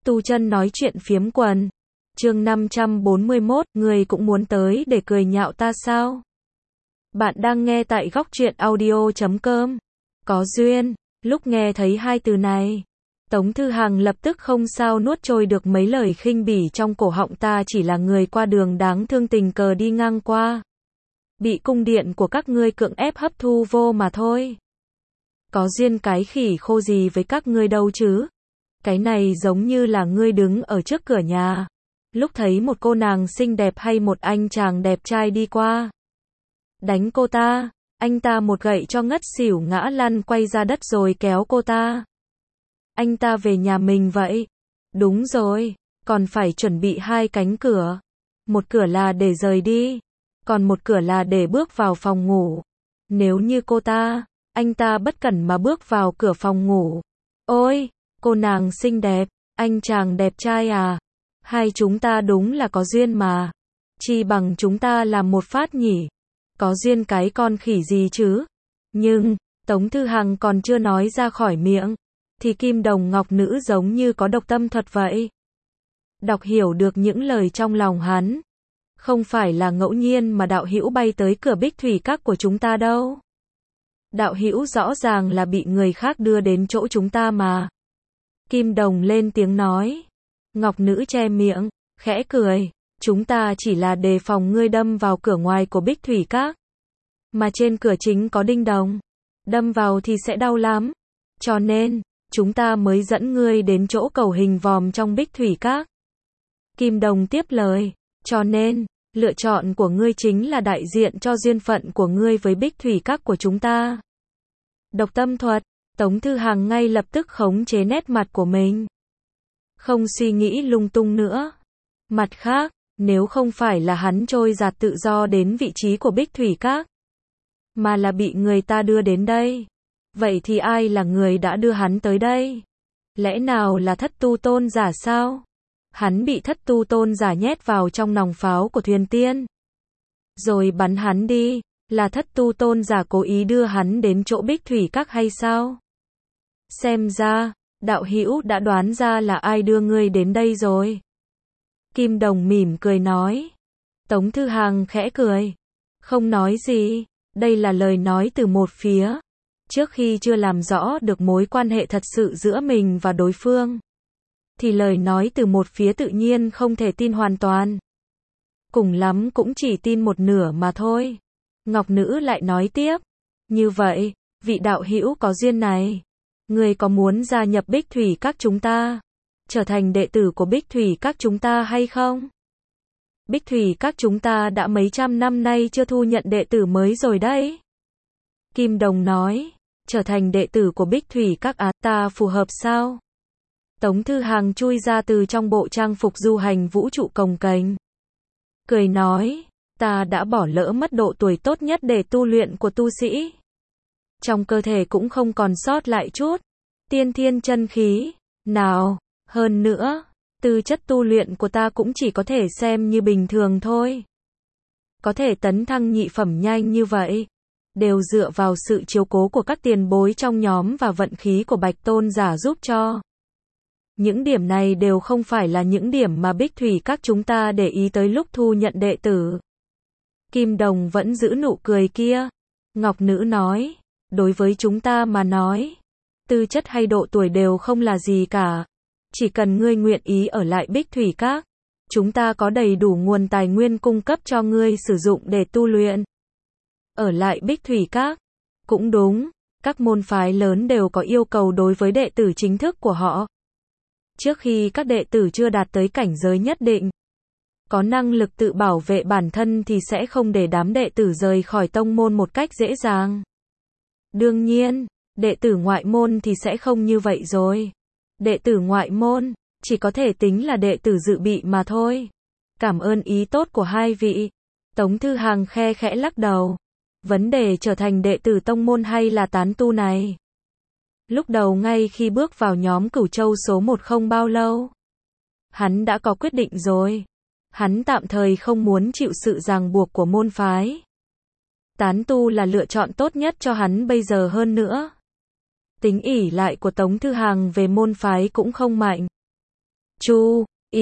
Tu Chân nói chuyện phiếm quần. Chương 541, người cũng muốn tới để cười nhạo ta sao? Bạn đang nghe tại góc truyện audio.com. Có duyên, lúc nghe thấy hai từ này, Tống Thư Hằng lập tức không sao nuốt trôi được mấy lời khinh bỉ trong cổ họng. Ta chỉ là người qua đường đáng thương tình cờ đi ngang qua, bị cung điện của các ngươi cưỡng ép hấp thu vô mà thôi. Có duyên cái khỉ khô gì với các ngươi đâu chứ? Cái này giống như là ngươi đứng ở trước cửa nhà, lúc thấy một cô nàng xinh đẹp hay một anh chàng đẹp trai đi qua, đánh cô ta, anh ta một gậy cho ngất xỉu ngã lăn quay ra đất rồi kéo cô ta, anh ta về nhà mình vậy. Đúng rồi, còn phải chuẩn bị hai cánh cửa. Một cửa là để rời đi, còn một cửa là để bước vào phòng ngủ. Nếu như cô ta, anh ta bất cẩn mà bước vào cửa phòng ngủ. Ôi, cô nàng xinh đẹp, anh chàng đẹp trai à? Hai chúng ta đúng là có duyên mà. Chi bằng chúng ta làm một phát nhỉ? Có duyên cái con khỉ gì chứ? Nhưng, Tống Thư Hằng còn chưa nói ra khỏi miệng, thì Kim Đồng Ngọc Nữ giống như có độc tâm thuật vậy. Đọc hiểu được những lời trong lòng hắn. Không phải là ngẫu nhiên mà đạo hữu bay tới cửa Bích Thủy Các của chúng ta đâu. Đạo hữu rõ ràng là bị người khác đưa đến chỗ chúng ta mà. Kim Đồng lên tiếng nói. Ngọc Nữ che miệng, khẽ cười. Chúng ta chỉ là đề phòng ngươi đâm vào cửa ngoài của Bích Thủy Các. Mà trên cửa chính có đinh đồng. Đâm vào thì sẽ đau lắm. Cho nên, chúng ta mới dẫn ngươi đến chỗ cầu hình vòm trong Bích Thủy Các. Kim Đồng tiếp lời. Cho nên, lựa chọn của ngươi chính là đại diện cho duyên phận của ngươi với Bích Thủy Các của chúng ta. Độc tâm thuật. Tống Thư Hằng ngay lập tức khống chế nét mặt của mình. Không suy nghĩ lung tung nữa. Mặt khác, nếu không phải là hắn trôi dạt tự do đến vị trí của Bích Thủy Các, mà là bị người ta đưa đến đây, vậy thì ai là người đã đưa hắn tới đây? Lẽ nào là Thất Tu Tôn giả sao? Hắn bị Thất Tu Tôn giả nhét vào trong nòng pháo của Thuyền Tiên, rồi bắn hắn đi, là Thất Tu Tôn giả cố ý đưa hắn đến chỗ Bích Thủy Các hay sao? Xem ra, đạo hữu đã đoán ra là ai đưa ngươi đến đây rồi. Kim Đồng mỉm cười nói. Tống Thư Hằng khẽ cười. Không nói gì, đây là lời nói từ một phía. Trước khi chưa làm rõ được mối quan hệ thật sự giữa mình và đối phương, thì lời nói từ một phía tự nhiên không thể tin hoàn toàn. Cùng lắm cũng chỉ tin một nửa mà thôi. Ngọc Nữ lại nói tiếp. Như vậy, vị đạo hữu có duyên này, người có muốn gia nhập Bích Thủy Các chúng ta, trở thành đệ tử của Bích Thủy Các chúng ta hay không? Bích Thủy Các chúng ta đã mấy trăm năm nay chưa thu nhận đệ tử mới rồi đấy. Kim Đồng nói. Trở thành đệ tử của Bích Thủy Các á, ta phù hợp sao? Tống Thư Hằng chui ra từ trong bộ trang phục du hành vũ trụ cồng kềnh, cười nói. Ta đã bỏ lỡ mất độ tuổi tốt nhất để tu luyện của tu sĩ. Trong cơ thể cũng không còn sót lại chút tiên thiên chân khí nào. Hơn nữa, tư chất tu luyện của ta cũng chỉ có thể xem như bình thường thôi. Có thể tấn thăng nhị phẩm nhanh như vậy, đều dựa vào sự chiếu cố của các tiền bối trong nhóm và vận khí của Bạch Tôn giả giúp cho. Những điểm này đều không phải là những điểm mà Bích Thủy Các chúng ta để ý tới lúc thu nhận đệ tử. Kim Đồng vẫn giữ nụ cười kia. Ngọc Nữ nói. Đối với chúng ta mà nói, tư chất hay độ tuổi đều không là gì cả. Chỉ cần ngươi nguyện ý ở lại Bích Thủy Các, chúng ta có đầy đủ nguồn tài nguyên cung cấp cho ngươi sử dụng để tu luyện. Ở lại Bích Thủy Các, cũng đúng, các môn phái lớn đều có yêu cầu đối với đệ tử chính thức của họ. Trước khi các đệ tử chưa đạt tới cảnh giới nhất định, có năng lực tự bảo vệ bản thân thì sẽ không để đám đệ tử rời khỏi tông môn một cách dễ dàng. Đương nhiên, đệ tử ngoại môn thì sẽ không như vậy rồi. Đệ tử ngoại môn, chỉ có thể tính là đệ tử dự bị mà thôi. Cảm ơn ý tốt của hai vị. Tống Thư Hằng khe khẽ lắc đầu. Vấn đề trở thành đệ tử tông môn hay là tán tu này, lúc đầu ngay khi bước vào nhóm Cửu Châu số 1 không bao lâu, hắn đã có quyết định rồi. Hắn tạm thời không muốn chịu sự ràng buộc của môn phái. Tán tu là lựa chọn tốt nhất cho hắn bây giờ. Hơn nữa, tính ỷ lại của Tống Thư Hằng về môn phái cũng không mạnh. Chu,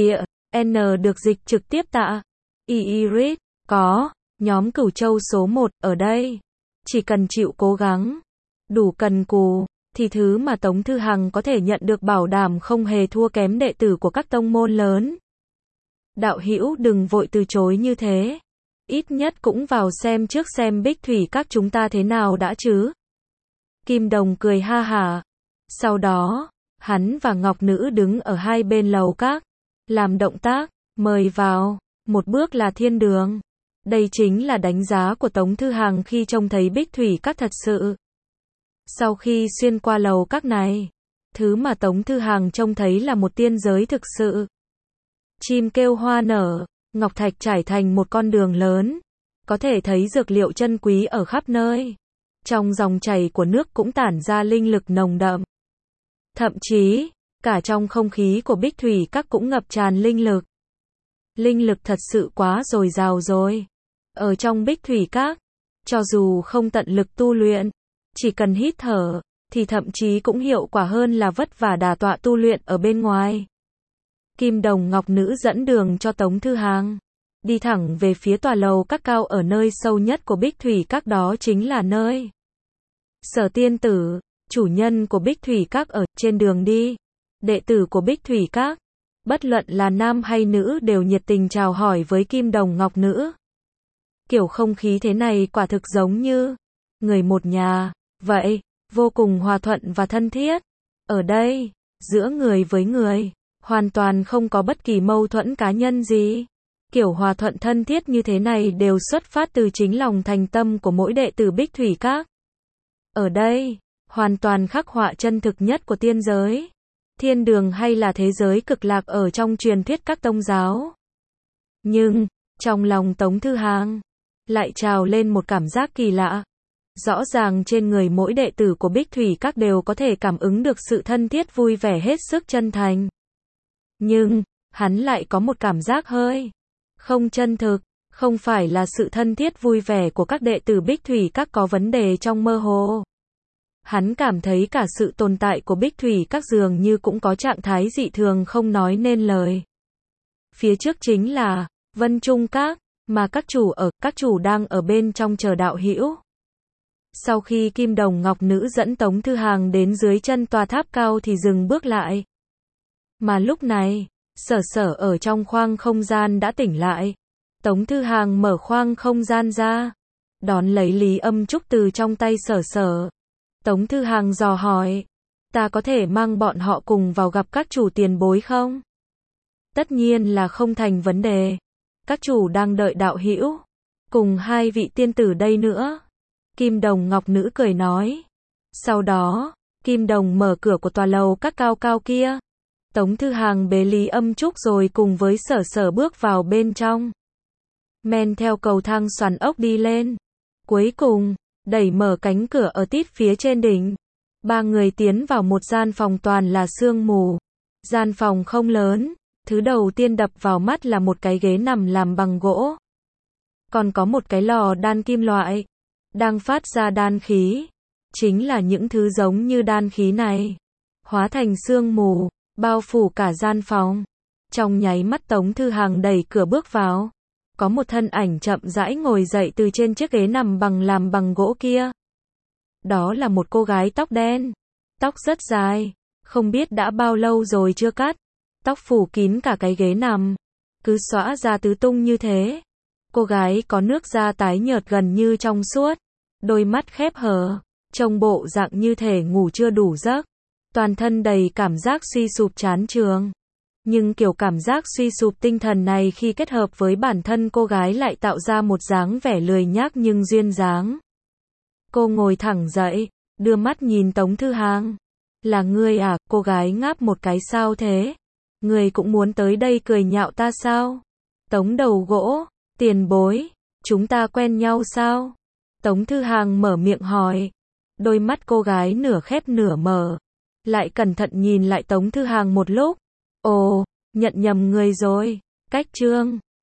N được dịch trực tiếp tạ. Iris, có, nhóm Cửu Châu số 1, ở đây. Chỉ cần chịu cố gắng, đủ cần cù, thì thứ mà Tống Thư Hằng có thể nhận được bảo đảm không hề thua kém đệ tử của các tông môn lớn. Đạo hữu đừng vội từ chối như thế. Ít nhất cũng vào xem trước xem Bích Thủy các chúng ta thế nào đã chứ. Kim Đồng cười ha hả. Sau đó, hắn và Ngọc Nữ đứng ở hai bên lầu các, làm động tác, mời vào, một bước là thiên đường. Đây chính là đánh giá của Tống Thư Hằng khi trông thấy Bích Thủy các thật sự. Sau khi xuyên qua lầu các này, thứ mà Tống Thư Hằng trông thấy là một tiên giới thực sự. Chim kêu hoa nở, ngọc thạch trải thành một con đường lớn, có thể thấy dược liệu chân quý ở khắp nơi. Trong dòng chảy của nước cũng tản ra linh lực nồng đậm. Thậm chí, cả trong không khí của Bích Thủy các cũng ngập tràn linh lực. Linh lực thật sự quá dồi dào rồi. Ở trong Bích Thủy các, cho dù không tận lực tu luyện, chỉ cần hít thở, thì thậm chí cũng hiệu quả hơn là vất vả đả tọa tu luyện ở bên ngoài. Kim Đồng Ngọc Nữ dẫn đường cho Tống Thư Hằng, đi thẳng về phía tòa lầu các cao ở nơi sâu nhất của Bích Thủy các, đó chính là nơi Sở Tiên Tử, chủ nhân của Bích Thủy các ở. Trên đường đi, đệ tử của Bích Thủy các, bất luận là nam hay nữ đều nhiệt tình chào hỏi với Kim Đồng Ngọc Nữ. Kiểu không khí thế này quả thực giống như người một nhà, vậy, vô cùng hòa thuận và thân thiết. Ở đây, giữa người với người, hoàn toàn không có bất kỳ mâu thuẫn cá nhân gì. Kiểu hòa thuận thân thiết như thế này đều xuất phát từ chính lòng thành tâm của mỗi đệ tử Bích Thủy các. Ở đây, hoàn toàn khắc họa chân thực nhất của tiên giới, thiên đường hay là thế giới cực lạc ở trong truyền thuyết các tông giáo. Nhưng, trong lòng Tống Thư Hằng lại trào lên một cảm giác kỳ lạ. Rõ ràng trên người mỗi đệ tử của Bích Thủy các đều có thể cảm ứng được sự thân thiết vui vẻ hết sức chân thành. Nhưng, hắn lại có một cảm giác hơi không chân thực, không phải là sự thân thiết vui vẻ của các đệ tử Bích Thủy các có vấn đề trong mơ hồ. Hắn cảm thấy cả sự tồn tại của Bích Thủy các dường như cũng có trạng thái dị thường không nói nên lời. Phía trước chính là Vân Trung các, mà các chủ đang ở bên trong chờ đạo hữu. Sau khi Kim Đồng Ngọc Nữ dẫn Tống Thư Hằng đến dưới chân tòa tháp cao thì dừng bước lại. Mà lúc này, Sở ở trong khoang không gian đã tỉnh lại. Tống Thư Hằng mở khoang không gian ra, đón lấy Lý Âm Trúc từ trong tay Sở. Tống Thư Hằng dò hỏi, ta có thể mang bọn họ cùng vào gặp các chủ tiền bối không? Tất nhiên là không thành vấn đề. Các chủ đang đợi đạo hữu, cùng hai vị tiên tử đây nữa. Kim Đồng Ngọc Nữ cười nói. Sau đó, Kim Đồng mở cửa của tòa lầu các cao cao kia. Tống Thư Hằng bế Lý Âm Trúc rồi cùng với Sở bước vào bên trong. Men theo cầu thang xoắn ốc đi lên. Cuối cùng, đẩy mở cánh cửa ở tít phía trên đỉnh. Ba người tiến vào một gian phòng toàn là sương mù. Gian phòng không lớn, thứ đầu tiên đập vào mắt là một cái ghế nằm làm bằng gỗ. Còn có một cái lò đan kim loại, đang phát ra đan khí. Chính là những thứ giống như đan khí này, hóa thành sương mù, bao phủ cả gian phòng. Trong nháy mắt Tống Thư Hằng đẩy cửa bước vào. Có một thân ảnh chậm rãi ngồi dậy từ trên chiếc ghế nằm làm bằng gỗ kia. Đó là một cô gái tóc đen. Tóc rất dài, không biết đã bao lâu rồi chưa cắt. Tóc phủ kín cả cái ghế nằm, cứ xõa ra tứ tung như thế. Cô gái có nước da tái nhợt gần như trong suốt, đôi mắt khép hờ, trông bộ dạng như thể ngủ chưa đủ giấc. Toàn thân đầy cảm giác suy sụp chán chường. Nhưng kiểu cảm giác suy sụp tinh thần này khi kết hợp với bản thân cô gái lại tạo ra một dáng vẻ lười nhác nhưng duyên dáng. Cô ngồi thẳng dậy, đưa mắt nhìn Tống Thư Hằng. Là ngươi à? Cô gái ngáp một cái. Sao thế? Ngươi cũng muốn tới đây cười nhạo ta sao? Tống Đầu Gỗ, tiền bối, chúng ta quen nhau sao? Tống Thư Hằng mở miệng hỏi. Đôi mắt cô gái nửa khép nửa mở, lại cẩn thận nhìn lại Tống Thư Hằng một lúc. Ồ, nhận nhầm người rồi. Cách chương